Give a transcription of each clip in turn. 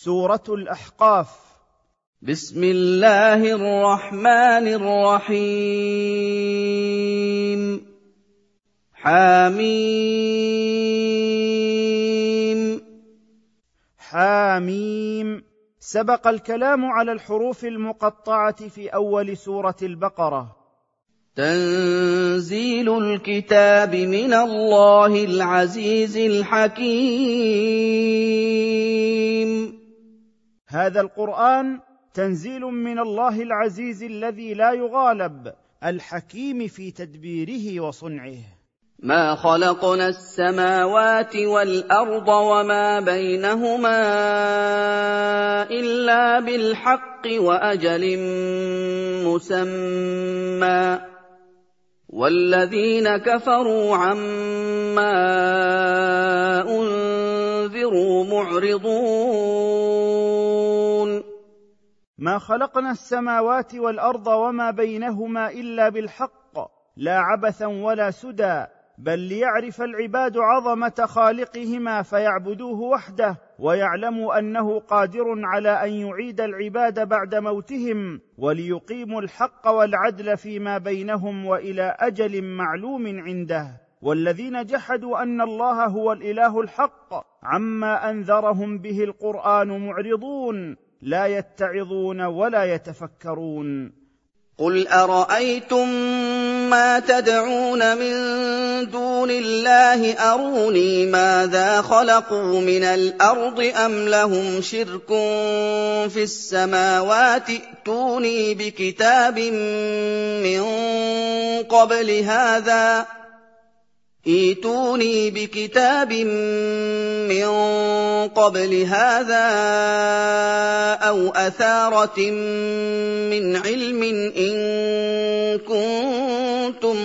سورة الأحقاف. بسم الله الرحمن الرحيم. حميم. حميم. سبق الكلام على الحروف المقطعة في أول سورة البقرة. تنزيل الكتاب من الله العزيز الحكيم. هذا القرآن تنزيل من الله العزيز الذي لا يغالب، الحكيم في تدبيره وصنعه. ما خلقنا السماوات والأرض وما بينهما إلا بالحق وأجل مسمى، والذين كفروا عما أنذروا معرضون. ما خلقنا السماوات والأرض وما بينهما إلا بالحق، لا عبثا ولا سدى، بل ليعرف العباد عظمة خالقهما فيعبدوه وحده، ويعلموا أنه قادر على أن يعيد العباد بعد موتهم، وليقيموا الحق والعدل فيما بينهم وإلى أجل معلوم عنده. والذين جحدوا أن الله هو الإله الحق عما أنذرهم به القرآن معرضون، لا يتعظون ولا يتفكرون. قل أرأيتم ما تدعون من دون الله أروني ماذا خلقوا من الأرض أم لهم شرك في السماوات ائتوني بكتاب من قبل هذا أو أثارة من علم إن كنتم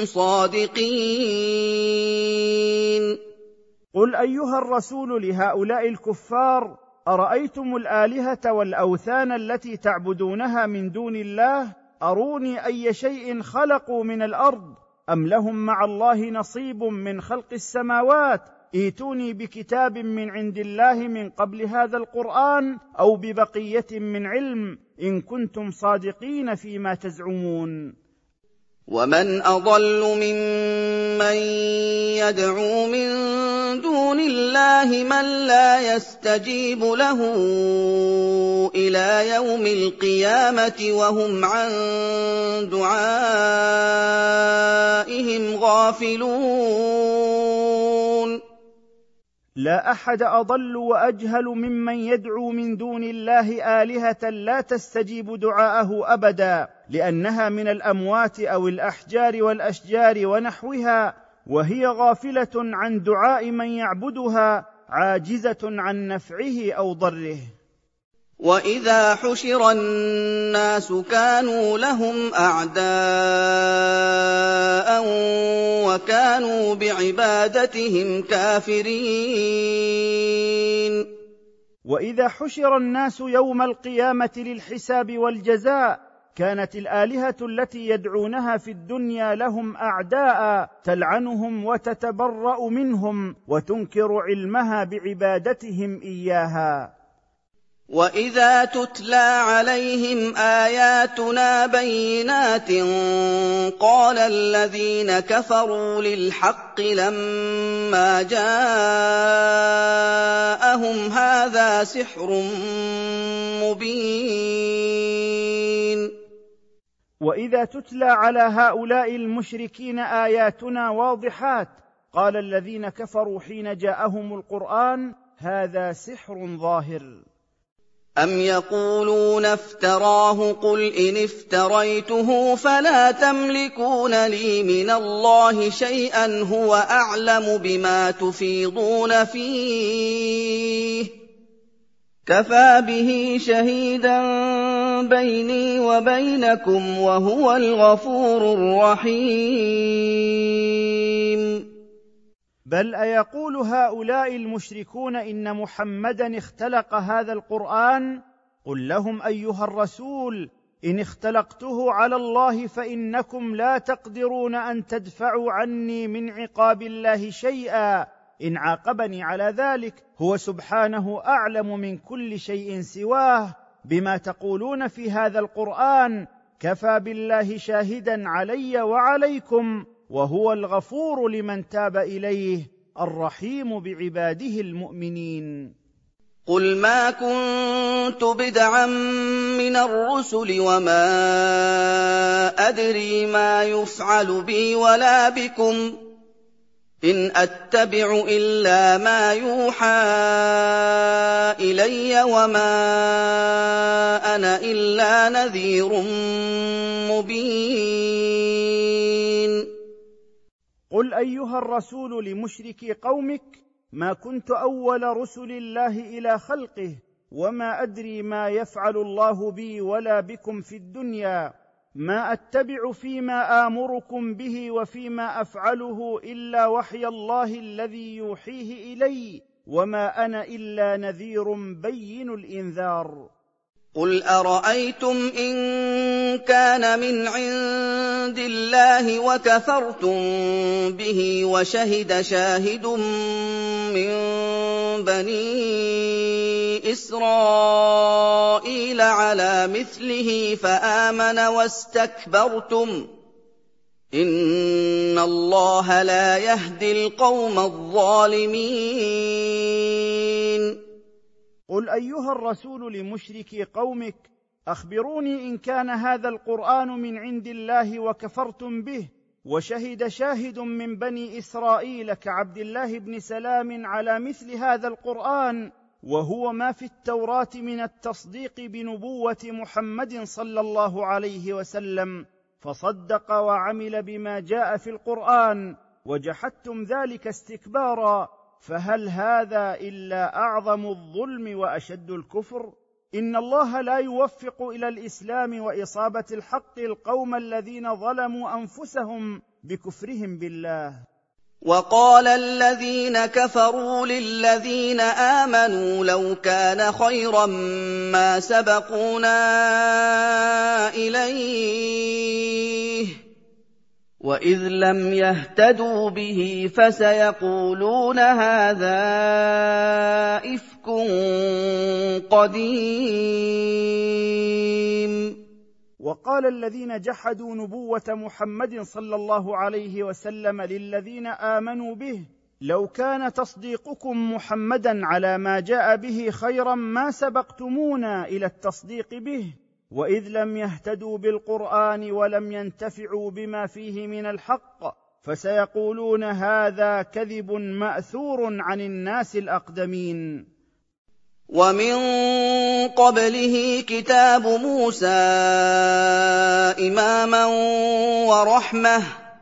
صادقين. قل أيها الرسول لهؤلاء الكفار: أرأيتم الآلهة والأوثان التي تعبدونها من دون الله أروني أي شيء خلقوا من الأرض أم لهم مع الله نصيب من خلق السماوات، ائتوني بكتاب من عند الله من قبل هذا القرآن أو ببقية من علم إن كنتم صادقين فيما تزعمون. ومن أضل ممن يدعو من دون الله من لا يستجيب له إلى يوم القيامة وهم عن دعائهم غافلون. لا أحد أضل وأجهل ممن يدعو من دون الله آلهة لا تستجيب دعاءه أبدا، لأنها من الأموات أو الأحجار والأشجار ونحوها، وهي غافلة عن دعاء من يعبدها، عاجزة عن نفعه أو ضره. وإذا حشر الناس كانوا لهم أعداء وكانوا بعبادتهم كافرين. وإذا حشر الناس يوم القيامة للحساب والجزاء كانت الآلهة التي يدعونها في الدنيا لهم أعداء، تلعنهم وتتبرأ منهم وتنكر علمها بعبادتهم إياها. وإذا تتلى عليهم آياتنا بينات قال الذين كفروا للحق لما جاءهم هذا سحر مبين. وإذا تتلى على هؤلاء المشركين آياتنا واضحات قال الذين كفروا حين جاءهم القرآن هذا سحر ظاهر. أم يقولون افتراه قل إن افتريته فلا تملكون لي من الله شيئا هو أعلم بما تفيضون فيه كفى به شهيدا بيني وبينكم وهو الغفور الرحيم. بل أيقول هؤلاء المشركون إن محمدا اختلق هذا القرآن؟ قل لهم أيها الرسول: إن اختلقته على الله فإنكم لا تقدرون أن تدفعوا عني من عقاب الله شيئا، إن عاقبني على ذلك هو سبحانه أعلم من كل شيء سواه بما تقولون في هذا القرآن، كفى بالله شاهدا علي وعليكم، وهو الغفور لمن تاب إليه الرحيم بعباده المؤمنين. قل ما كنت بدعا من الرسل وما أدري ما يفعل بي ولا بكم، إن أتبع إلا ما يوحى إلي وما أنا إلا نذير مبين. قل أيها الرسول لمشركي قومك: ما كنت أول رسل الله إلى خلقه، وما أدري ما يفعل الله بي ولا بكم في الدنيا، ما أتبع فيما آمركم به وفيما أفعله إلا وحي الله الذي يوحيه إلي، وما أنا إلا نذير بين الإنذار. قل أرأيتم إن كان من عند الله وكفرتم به وشهد شاهد من بني إسرائيل على مثله فآمن واستكبرتم، إن الله لا يهدي القوم الظالمين. قل أيها الرسول لمشركي قومك: أخبروني إن كان هذا القرآن من عند الله وكفرتم به، وشهد شاهد من بني إسرائيل كعبد الله بن سلام على مثل هذا القرآن، وهو ما في التوراة من التصديق بنبوة محمد صلى الله عليه وسلم، فصدق وعمل بما جاء في القرآن، وجحدتم ذلك استكبارا، فهل هذا إلا أعظم الظلم وأشد الكفر؟ إن الله لا يوفق إلى الإسلام وإصابة الحق القوم الذين ظلموا أنفسهم بكفرهم بالله. وقال الذين كفروا للذين آمنوا لو كان خيرا ما سبقونا إليه، وإذ لم يهتدوا به فسيقولون هذا إفك قديم. وقال الذين جحدوا نبوة محمد صلى الله عليه وسلم للذين آمنوا به: لو كان تصديقكم محمدا على ما جاء به خيرا ما سبقتمونا إلى التصديق به، وإذ لم يهتدوا بالقرآن ولم ينتفعوا بما فيه من الحق فسيقولون هذا كذب مأثور عن الناس الأقدمين. ومن قبله كتاب موسى إماما ورحمة،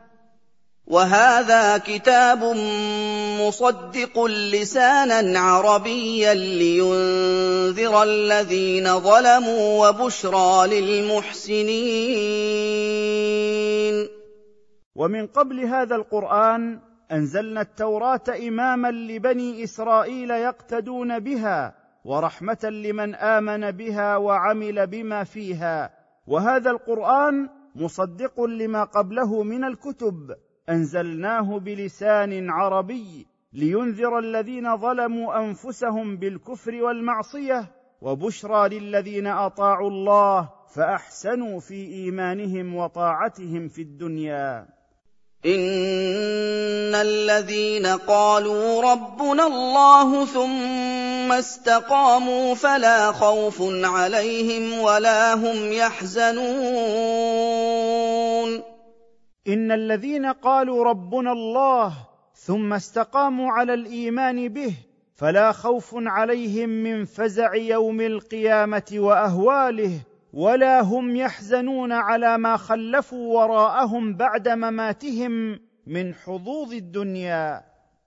وهذا كتاب مصدق لسانا عربيا لينذر الذين ظلموا وبشرى للمحسنين. ومن قبل هذا القرآن أنزلنا التوراة إماما لبني إسرائيل يقتدون بها، ورحمة لمن آمن بها وعمل بما فيها، وهذا القرآن مصدق لما قبله من الكتب، أنزلناه بلسان عربي لينذر الذين ظلموا أنفسهم بالكفر والمعصية، وبشرى للذين أطاعوا الله فأحسنوا في إيمانهم وطاعتهم في الدنيا. إن الذين قالوا ربنا الله ثم استقاموا فلا خوف عليهم ولا هم يحزنون. إن الذين قالوا ربنا الله ثم استقاموا على الإيمان به فلا خوف عليهم من فزع يوم القيامة وأهواله، ولا هم يحزنون على ما خلفوا وراءهم بعد مماتهم من حظوظ الدنيا.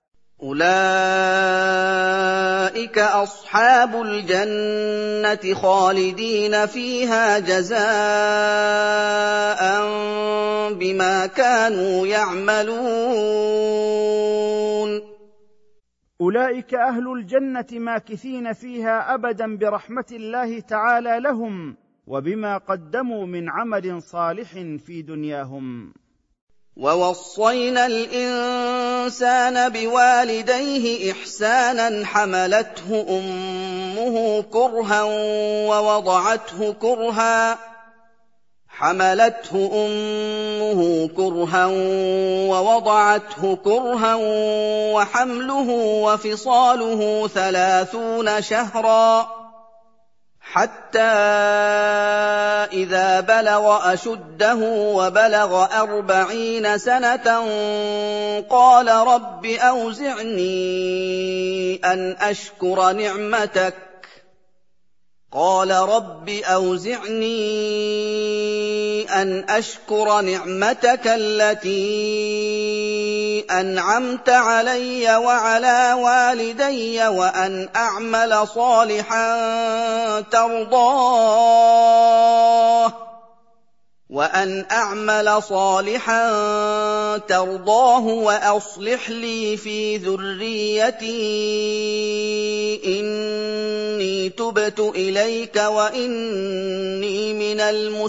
أولئك أصحاب الجنة خالدين فيها جزاء بما كانوا يعملون. أولئك أهل الجنة ماكثين فيها أبدا برحمة الله تعالى لهم، وبما قدموا من عمل صالح في دنياهم. وَوَصَّيْنَا الْإِنسَانَ بِوَالِدَيْهِ إِحْسَانًا حَمَلَتْهُ أُمُّهُ كُرْهًا وَوَضَعَتْهُ كُرْهًا وَحَمْلُهُ وَفِصَالُهُ 30 شَهْرًا حَتَّىٰ إِذَا بَلَغَ أَشُدَّهُ وَبَلَغَ 40 سَنَةً قَالَ رَبِّ أَوْزِعْنِي أَنْ أَشْكُرَ نِعْمَتَكَ الَّتِي أَنْعَمْتَ عَلَيَّ وَعَلَىٰ وَالِدَيَّ وَأَنْ أَعْمَلَ صَالِحًا تَرْضَاهُ وَأَصْلِحْ لِي فِي ذُرِّيَّتِي إِنِّي تُبْتُ إِلَيْكَ وَإِنِّي مِنَ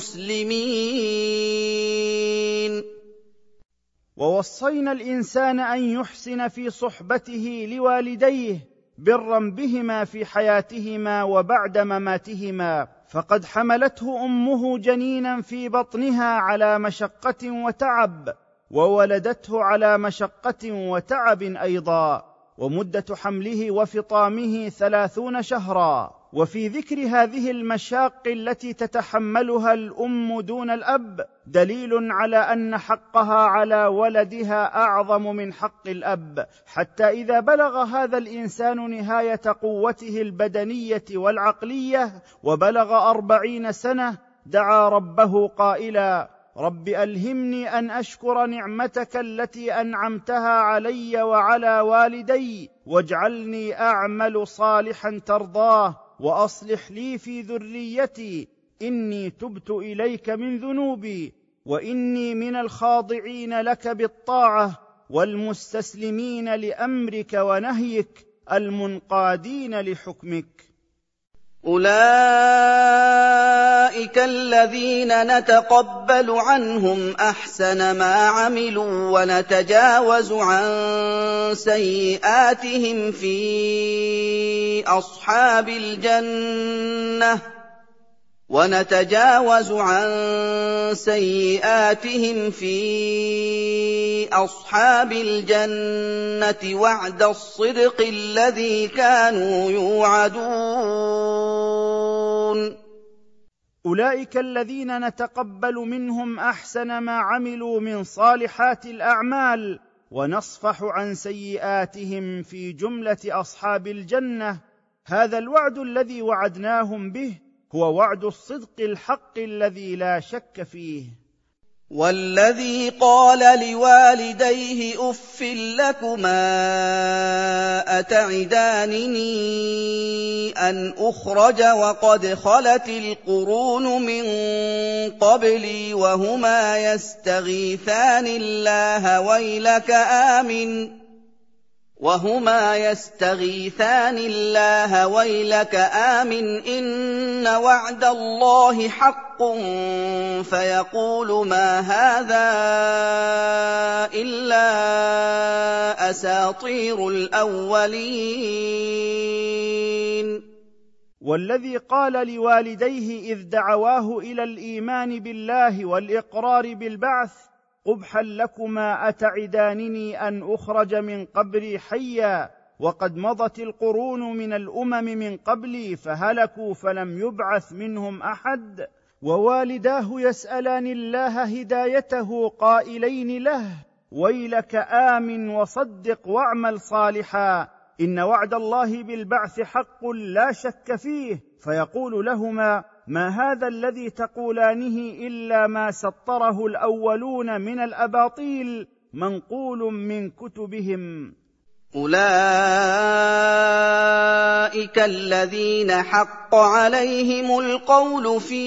الْمُسْلِمِينَ. ووصينا الإنسان أن يحسن في صحبته لوالديه برا بهما في حياتهما وبعد مماتهما، فقد حملته أمه جنينا في بطنها على مشقة وتعب، وولدته على مشقة وتعب أيضا، ومدة حمله وفطامه 30 شهرا. وفي ذكر هذه المشاق التي تتحملها الأم دون الأب دليل على أن حقها على ولدها أعظم من حق الأب، حتى إذا بلغ هذا الإنسان نهاية قوته البدنية والعقلية وبلغ 40 سنة دعا ربه قائلا: رب ألهمني أن أشكر نعمتك التي أنعمتها علي وعلى والدي، واجعلني أعمل صالحا ترضاه، وأصلح لي في ذريتي إني تبت إليك من ذنوبي، وإني من الخاضعين لك بالطاعة والمستسلمين لأمرك ونهيك المنقادين لحكمك. أُولَٰئِكَ الَّذِينَ نَتَقَبَّلُ عَنْهُمْ أَحْسَنَ مَا عَمِلُوا وَنَتَجَاوَزُ عَن سَيِّئَاتِهِمْ فِي أَصْحَابِ الْجَنَّةِ وَعْدَ الصِّدْقِ الَّذِي كَانُوا يُوعَدُونَ. أولئك الذين نتقبل منهم أحسن ما عملوا من صالحات الأعمال ونصفح عن سيئاتهم في جملة أصحاب الجنة. هذا الوعد الذي وعدناهم به هو وعد الصدق الحق الذي لا شك فيه. وَالَّذِي قَالَ لِوَالِدَيْهِ أُفٍّ لَّكُمَا أَتَعِدَانِنِي أَنْ أُخْرَجَ وَقَدْ خَلَتِ الْقُرُونُ مِن قَبْلِي وَهُمَا يَسْتَغِيثَانِ اللَّهَ وَيْلَكَ آمِنْ إِنَّ وَعْدَ اللَّهِ حَقٌّ فَيَقُولُ مَا هَٰذَا إِلَّا أَسَاطِيرُ الْأَوَّلِينَ. والذي قال لوالديه إذ دعواه إلى الإيمان بالله والإقرار بالبعث: قبحا لكما أتعدانني أن أخرج من قبري حيا وقد مضت القرون من الأمم من قبلي فهلكوا فلم يبعث منهم أحد. ووالداه يسألان الله هدايته قائلين له: ويلك آمن وصدق واعمل صالحا إن وعد الله بالبعث حق لا شك فيه. فيقول لهما: ما هذا الذي تقولانه إلا ما سطره الأولون من الأباطيل منقول من كتبهم. أُولَٰئِكَ الَّذِينَ حَقَّ عَلَيْهِمُ الْقَوْلُ فِي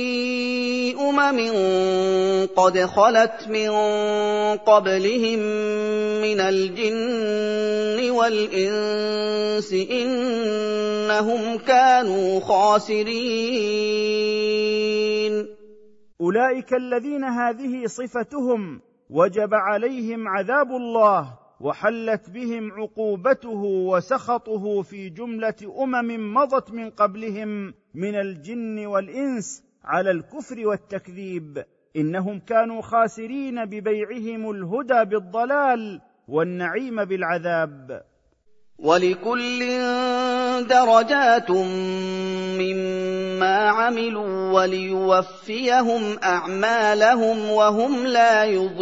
قَدْ خَلَتْ مِن قَبْلِهِم مِّنَ الْجِنِّ وَالْإِنسِ إِنَّهُمْ كَانُوا خَاسِرِينَ. أولئك الذين هذه صفتهم وجب عليهم عذاب الله، وحلت بهم عقوبته وسخطه في جمله مضت من قبلهم من الجن والانس على الكفر والتكذيب. انهم كانوا خاسرين ببيعهم الهدى بالضلال والنعيم بالعذاب. ولكل درجات مما عملوا وليوفيهم أعمالهم وهم لا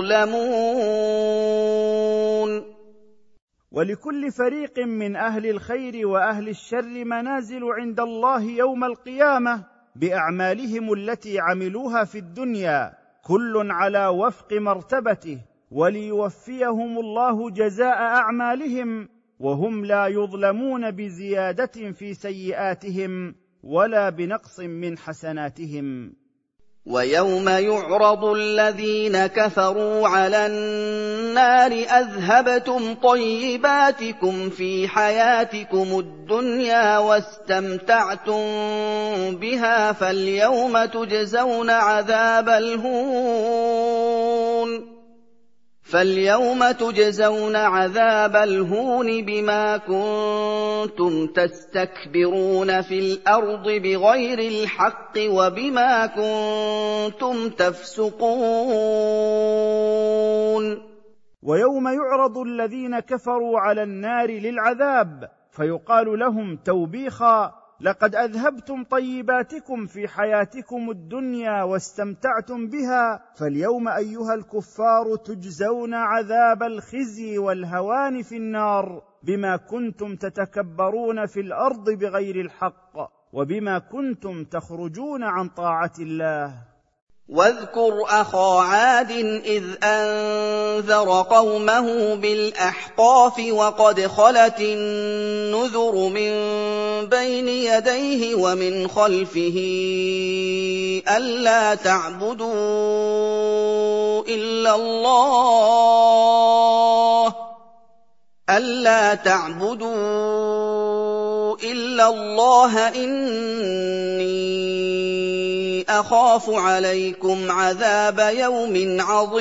يظلمون. ولكل فريق من أهل الخير وأهل الشر منازل عند الله يوم القيامة بأعمالهم التي عملوها في الدنيا، كل على وفق مرتبته، وليوفيهم الله جزاء أعمالهم وهم لا يظلمون بزيادة في سيئاتهم ولا بنقص من حسناتهم. ويوم يعرض الذين كفروا على النار أذهبتم طيباتكم في حياتكم الدنيا واستمتعتم بها فاليوم تجزون عذاب الهون بما كنتم تستكبرون في الأرض بغير الحق وبما كنتم تفسقون. ويوم يعرض الذين كفروا على النار للعذاب فيقال لهم توبيخا: لقد أذهبتم طيباتكم في حياتكم الدنيا واستمتعتم بها، فاليوم أيها الكفار تجزون عذاب الخزي والهوان في النار بما كنتم تتكبرون في الأرض بغير الحق وبما كنتم تخرجون عن طاعة الله. واذكر أخا عاد إذ أنذر قومه بالأحقاف وقد خلت النذر من بين يديه ومن خلفه ألا تعبدوا إلا الله إني أخاف عليكم عذاب يوم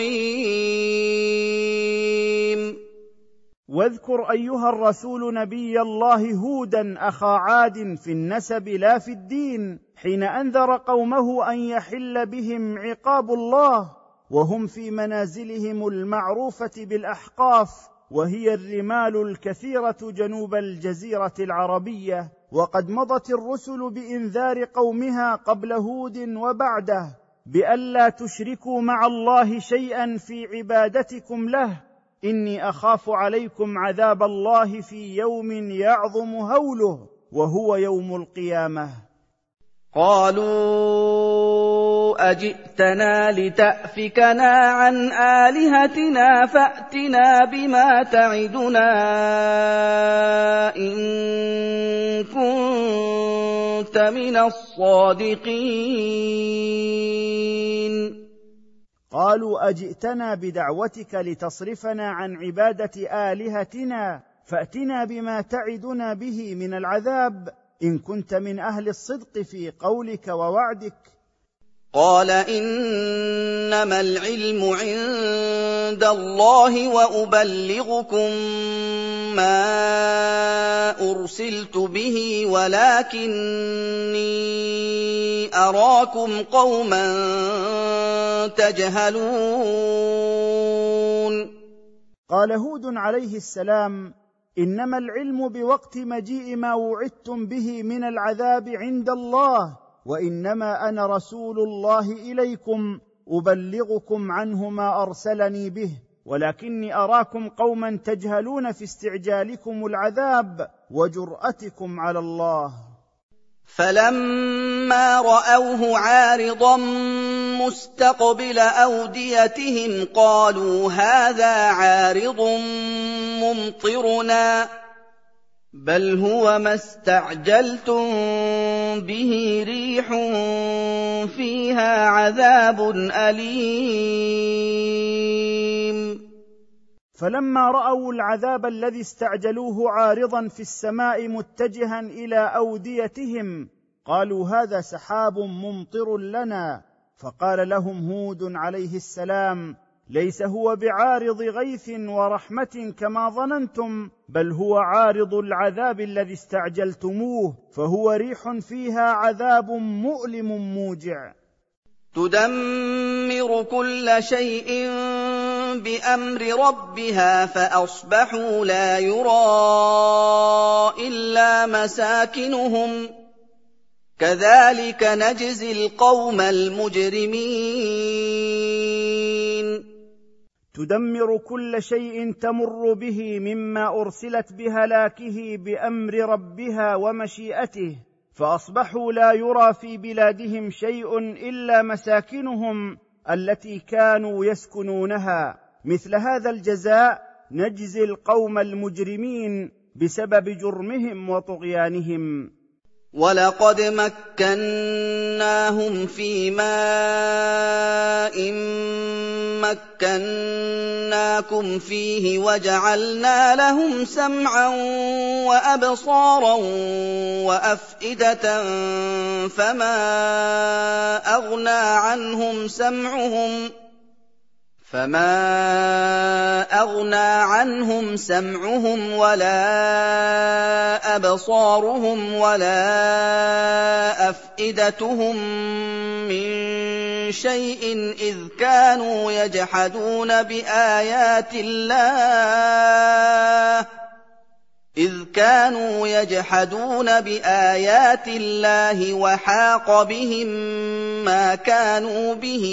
عظيم. واذكر أيها الرسول نبي الله هودا أخا عاد في النسب لا في الدين، حين أنذر قومه أن يحل بهم عقاب الله وهم في منازلهم المعروفة بالأحقاف، وهي الرمال الكثيرة جنوب الجزيرة العربية، وقد مضت الرسل بإنذار قومها قبل هود وبعده بألا تشركوا مع الله شيئا في عبادتكم له، إني أخاف عليكم عذاب الله في يوم يعظم هوله وهو يوم القيامة. قالوا أجئتنا لتأفكنا عن آلهتنا فأتنا بما تعدنا إن كنت من الصادقين. قالوا أجئتنا بدعوتك لتصرفنا عن عبادة آلهتنا فأتنا بما تعدنا به من العذاب إن كنت من أهل الصدق في قولك ووعدك. قال إنما العلم عند الله وأبلغكم ما أرسلت به ولكني أراكم قوما تجهلون. قال هود عليه السلام: إنما العلم بوقت مجيء ما وعدتم به من العذاب عند الله، وإنما أنا رسول الله إليكم أبلغكم عنه ما أرسلني به، ولكني أراكم قوما تجهلون في استعجالكم العذاب وجرأتكم على الله. فلما رأوه عارضا مستقبل أوديتهم قالوا هذا عارض ممطرنا بل هو ما استعجلتم به ريح فيها عذاب أليم. فلما رأوا العذاب الذي استعجلوه عارضا في السماء متجها إلى أوديتهم قالوا هذا سحاب ممطر لنا. فقال لهم هود عليه السلام: ليس هو بعارض غيث ورحمة كما ظننتم، بل هو عارض العذاب الذي استعجلتموه، فهو ريح فيها عذاب مؤلم موجع. تدمر كل شيء بأمر ربها فأصبحوا لا يرى إلا مساكنهم كذلك نجزي القوم المجرمين. تدمر كل شيء تمر به مما أرسلت بهلاكه بأمر ربها ومشيئته، فأصبحوا لا يرى في بلادهم شيء إلا مساكنهم التي كانوا يسكنونها. مثل هذا الجزاء نجزي القوم المجرمين بسبب جرمهم وطغيانهم. ولقد مكناهم في ماء مكناكم فيه وجعلنا لهم سمعا وأبصارا وأفئدة فما أغنى عنهم سمعهم ولا أبصارهم ولا أفئدتهم من شيء إذ كانوا يجحدون بآيات الله وحاق بهم ما كانوا به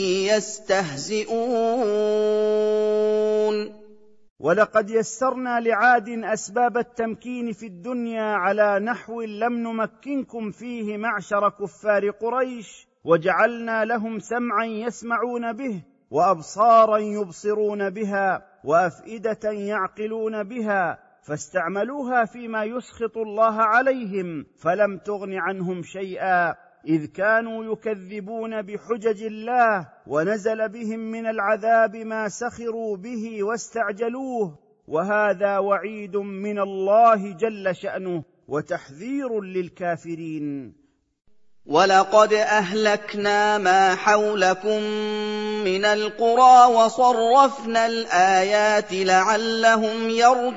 يستهزئون. ولقد يسرنا لعاد أسباب التمكين في الدنيا على نحو لم نمكنكم فيه معشر كفار قريش، وجعلنا لهم سمعا يسمعون به وأبصارا يبصرون بها وأفئدة يعقلون بها، فاستعملوها فيما يسخط الله عليهم فلم تغن عنهم شيئا، إذ كانوا يكذبون بحجج الله، ونزل بهم من العذاب ما سخروا به واستعجلوه، وهذا وعيد من الله جل شأنه وتحذير للكافرين. ولقد أهلكنا ما حولكم من القرى وصرفنا الآيات لعلهم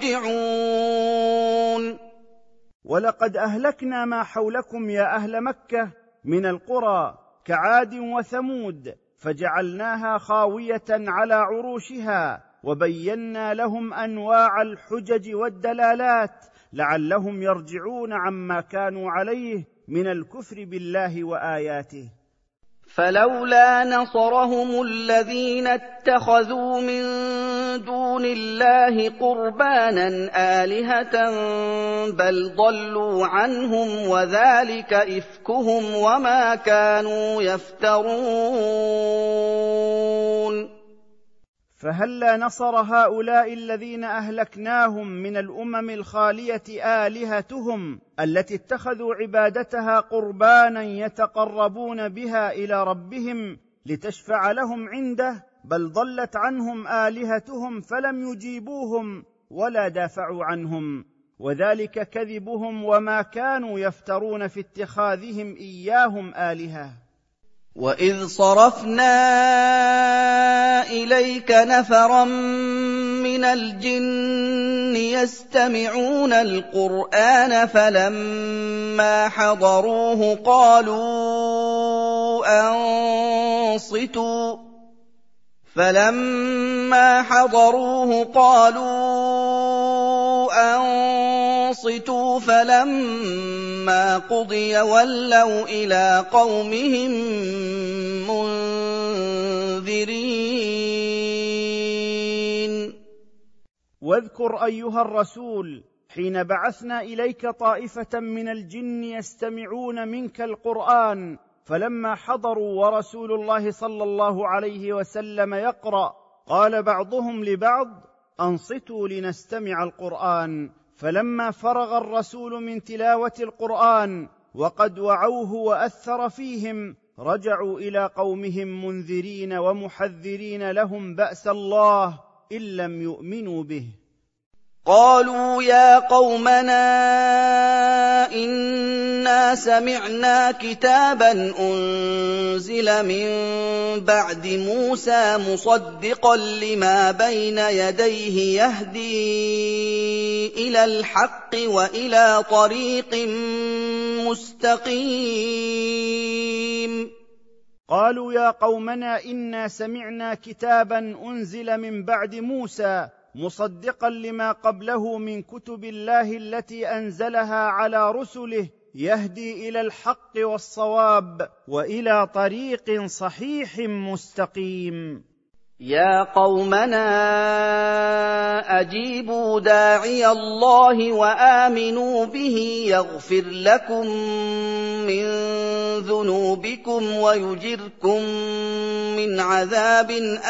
يرجعون. ولقد أهلكنا ما حولكم يا أهل مكة من القرى كعاد وثمود، فجعلناها خاوية على عروشها، وبينا لهم أنواع الحجج والدلالات لعلهم يرجعون عما كانوا عليه من الكفر بالله وآياته. فلولا نصرهم الذين اتخذوا من دون الله قربانا آلهة بل ضلوا عنهم وذلك إفكهم وما كانوا يفترون. فهلا نصر هؤلاء الذين أهلكناهم من الأمم الخالية آلهتهم التي اتخذوا عبادتها قربانا يتقربون بها إلى ربهم لتشفع لهم عنده، بل ضلت عنهم آلهتهم فلم يجيبوهم ولا دافعوا عنهم، وذلك كذبهم وما كانوا يفترون في اتخاذهم إياهم آلهة. وَإِذْ صَرَفْنَا إِلَيْكَ نَفَرًا مِّنَ الْجِنِّ يَسْتَمِعُونَ الْقُرْآنَ فَلَمَّا حَضَرُوهُ قَالُوا أَنصِتُوا فَلَمَّا قُضِيَ وَلَّوْا إِلَىٰ قَوْمِهِم مُّنذِرِينَ. واذكر أيها الرسول حين بعثنا إليك طائفة من الجن يستمعون منك القرآن، فلما حضروا ورسول الله صلى الله عليه وسلم يقرأ قال بعضهم لبعض: أنصتوا لنستمع القرآن. فلما فرغ الرسول من تلاوة القرآن وقد وعوه وأثر فيهم، رجعوا إلى قومهم منذرين ومحذرين لهم بأس الله إن لم يؤمنوا به. قالوا يا قومنا إنا سمعنا كتابا أنزل من بعد موسى مصدقا لما بين يديه يهدي إلى الحق وإلى طريق مستقيم. قالوا يا قومنا إنا سمعنا كتابا أنزل من بعد موسى مصدقا لما قبله من كتب الله التي أنزلها على رسله يهدي إلى الحق والصواب وإلى طريق صحيح مستقيم. يا قومنا أجيبوا داعي الله وآمنوا به يغفر لكم من ذنوبكم ويجركم من عذاب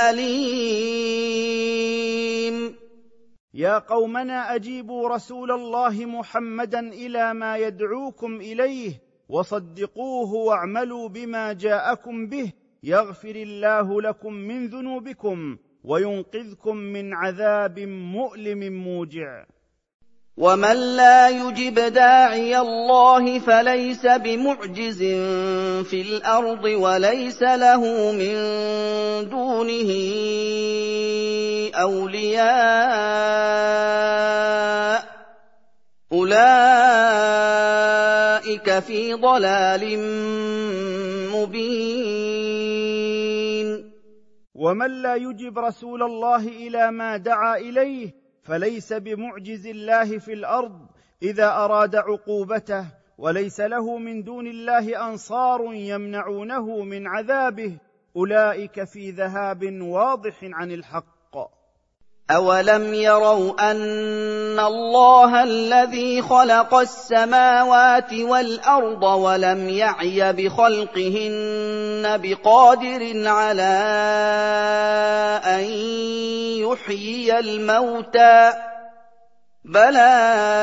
أليم. يا قومنا أجيبوا رسول الله محمدا إلى ما يدعوكم إليه وصدقوه واعملوا بما جاءكم به يغفر الله لكم من ذنوبكم وينقذكم من عذاب مؤلم موجع. ومن لا يجب داعي الله فليس بمعجز في الأرض وليس له من دونه أولياء أولئك في ضلال مبين. ومن لا يجب رسول الله إلى ما دعا إليه فليس بمعجز الله في الأرض إذا أراد عقوبته وليس له من دون الله أنصار يمنعونه من عذابه أولئك في ذهاب واضح عن الحق. أولم يروا أن الله الذي خلق السماوات والأرض ولم يعي بخلقهن بقادر على أن يحيي الموتى بلى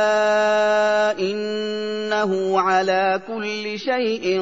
إنه على كل شيء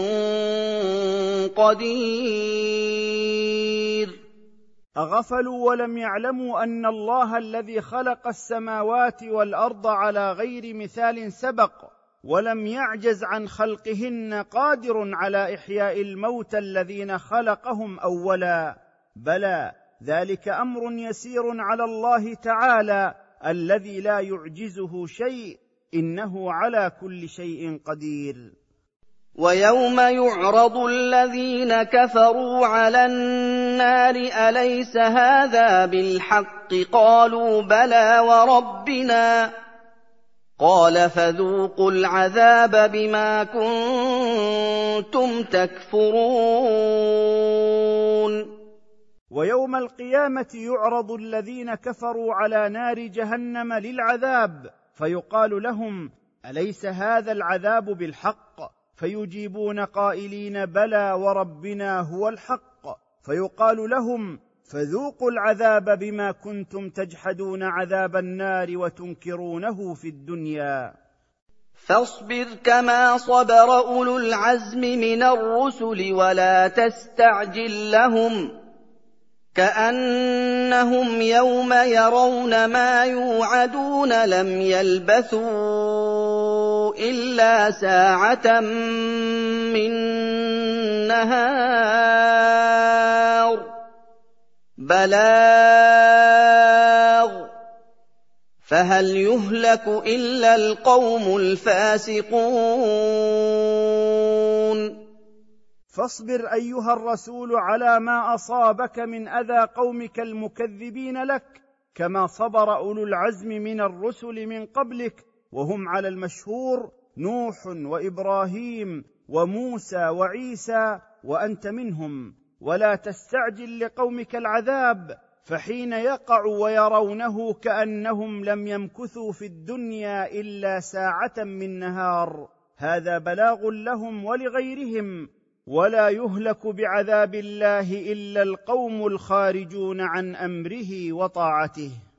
قدير. أغفلوا ولم يعلموا أن الله الذي خلق السماوات والأرض على غير مثال سبق ولم يعجز عن خلقهن قادر على إحياء الموتى الذين خلقهم أولا. بلى ذلك أمر يسير على الله تعالى الذي لا يعجزه شيء إنه على كل شيء قدير. ويوم يعرض الذين كفروا على النار أليس هذا بالحق قالوا بلى وربنا قال فذوقوا العذاب بما كنتم تكفرون. ويوم القيامة يعرض الذين كفروا على نار جهنم للعذاب فيقال لهم أليس هذا العذاب بالحق فيجيبون قائلين بلى وربنا هو الحق فيقال لهم فذوقوا العذاب بما كنتم تجحدون عذاب النار وتنكرونه في الدنيا. فاصبر كما صبر أولو العزم من الرسل ولا تستعجل لهم كأنهم يوم يرون ما يوعدون لم يلبثوا إلا ساعة من نهار بلاغ فهل يهلك إلا القوم الفاسقون. فاصبر أيها الرسول على ما أصابك من أذى قومك المكذبين لك كما صبر أولو العزم من الرسل من قبلك وهم على المشهور نوح وإبراهيم وموسى وعيسى وأنت منهم. ولا تستعجل لقومك العذاب فحين يقع ويرونه كأنهم لم يمكثوا في الدنيا إلا ساعة من نهار هذا بلاغ لهم ولغيرهم. ولا يهلك بعذاب الله إلا القوم الخارجون عن أمره وطاعته.